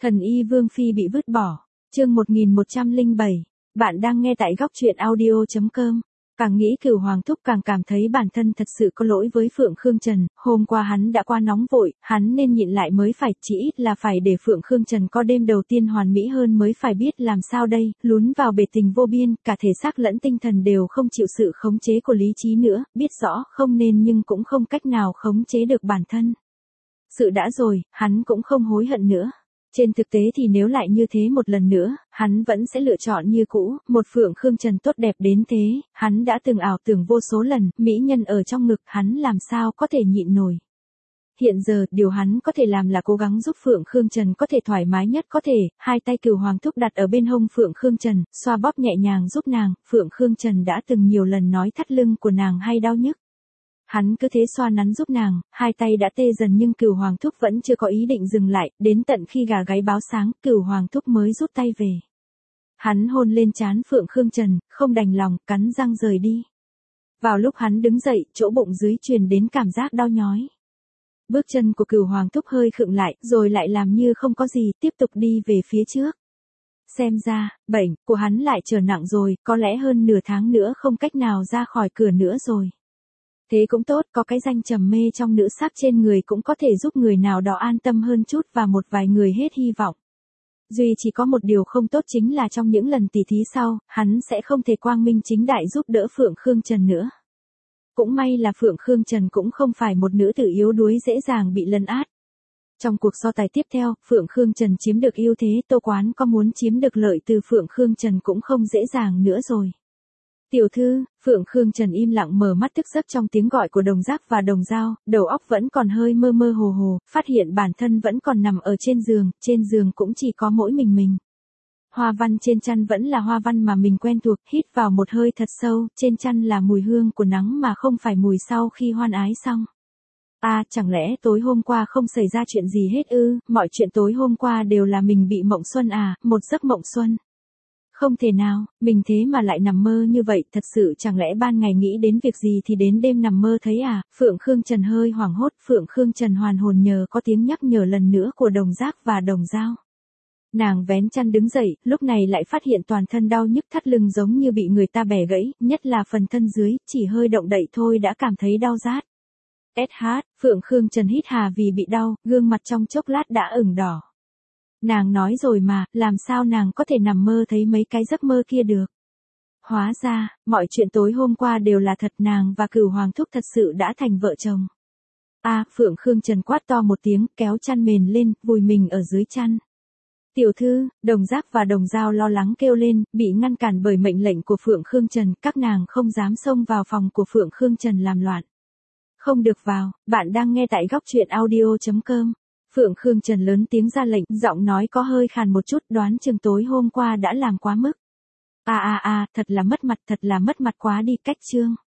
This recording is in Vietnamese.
Thần y Vương Phi bị vứt bỏ. Chương 1107. Bạn đang nghe tại góc truyện audio.com. Càng nghĩ Cửu Hoàng thúc càng cảm thấy bản thân thật sự có lỗi với Phượng Khương Trần, hôm qua hắn đã qua nóng vội, hắn nên nhịn lại mới phải, chỉ ít là phải để Phượng Khương Trần có đêm đầu tiên hoàn mỹ hơn mới phải, biết làm sao đây, lún vào bể tình vô biên, cả thể xác lẫn tinh thần đều không chịu sự khống chế của lý trí nữa, biết rõ không nên nhưng cũng không cách nào khống chế được bản thân. Sự đã rồi, hắn cũng không hối hận nữa. Trên thực tế thì nếu lại như thế một lần nữa, hắn vẫn sẽ lựa chọn như cũ, một Phượng Khương Trần tốt đẹp đến thế, hắn đã từng ảo tưởng vô số lần, mỹ nhân ở trong ngực hắn làm sao có thể nhịn nổi. Hiện giờ, điều hắn có thể làm là cố gắng giúp Phượng Khương Trần có thể thoải mái nhất có thể, hai tay Cửu Hoàng thúc đặt ở bên hông Phượng Khương Trần, xoa bóp nhẹ nhàng giúp nàng, Phượng Khương Trần đã từng nhiều lần nói thắt lưng của nàng hay đau nhức. Hắn cứ thế xoa nắn giúp nàng, hai tay đã tê dần nhưng Cửu Hoàng thúc vẫn chưa có ý định dừng lại, đến tận khi gà gáy báo sáng, Cửu Hoàng thúc mới rút tay về. Hắn hôn lên trán Phượng Khương Trần, không đành lòng, cắn răng rời đi. Vào lúc hắn đứng dậy, chỗ bụng dưới truyền đến cảm giác đau nhói. Bước chân của Cửu Hoàng thúc hơi khựng lại, rồi lại làm như không có gì, tiếp tục đi về phía trước. Xem ra, bệnh của hắn lại trở nặng rồi, có lẽ hơn nửa tháng nữa không cách nào ra khỏi cửa nữa rồi. Thế cũng tốt, có cái danh trầm mê trong nữ sắc trên người cũng có thể giúp người nào đó an tâm hơn chút và một vài người hết hy vọng. Duy chỉ có một điều không tốt chính là trong những lần tỉ thí sau, hắn sẽ không thể quang minh chính đại giúp đỡ Phượng Khương Trần nữa. Cũng may là Phượng Khương Trần cũng không phải một nữ tử yếu đuối dễ dàng bị lấn át. Trong cuộc so tài tiếp theo, Phượng Khương Trần chiếm được ưu thế, Tô Quán có muốn chiếm được lợi từ Phượng Khương Trần cũng không dễ dàng nữa rồi. Tiểu thư, Phượng Khương Trần im lặng mở mắt thức giấc trong tiếng gọi của Đồng Giác và Đồng Dao, đầu óc vẫn còn hơi mơ mơ hồ hồ, phát hiện bản thân vẫn còn nằm ở trên giường cũng chỉ có mỗi mình. Hoa văn trên chăn vẫn là hoa văn mà mình quen thuộc, hít vào một hơi thật sâu, trên chăn là mùi hương của nắng mà không phải mùi sau khi hoan ái xong. Chẳng lẽ tối hôm qua không xảy ra chuyện gì hết ư, mọi chuyện tối hôm qua đều là mình bị mộng xuân một giấc mộng xuân. Không thể nào, mình thế mà lại nằm mơ như vậy, thật sự chẳng lẽ ban ngày nghĩ đến việc gì thì đến đêm nằm mơ thấy Phượng Khương Trần hơi hoảng hốt, Phượng Khương Trần hoàn hồn nhờ có tiếng nhắc nhở lần nữa của Đồng Giác và Đồng Dao. Nàng vén chăn đứng dậy, lúc này lại phát hiện toàn thân đau nhức thắt lưng giống như bị người ta bẻ gãy, nhất là phần thân dưới, chỉ hơi động đậy thôi đã cảm thấy đau rát. Phượng Khương Trần hít hà vì bị đau, gương mặt trong chốc lát đã ửng đỏ. Nàng nói rồi mà, làm sao nàng có thể nằm mơ thấy mấy cái giấc mơ kia được. Hóa ra, mọi chuyện tối hôm qua đều là thật, nàng và Cửu Hoàng thúc thật sự đã thành vợ chồng. Phượng Khương Trần quát to một tiếng, kéo chăn mền lên, vùi mình ở dưới chăn. Tiểu thư, Đồng Giác và Đồng Dao lo lắng kêu lên, bị ngăn cản bởi mệnh lệnh của Phượng Khương Trần, các nàng không dám xông vào phòng của Phượng Khương Trần làm loạn. Không được vào, bạn đang nghe tại góc truyện audio.com. Phượng Khương Trần lớn tiếng ra lệnh, giọng nói có hơi khàn một chút, đoán chừng tối hôm qua đã làm quá mức. Thật là mất mặt quá đi, cách chương.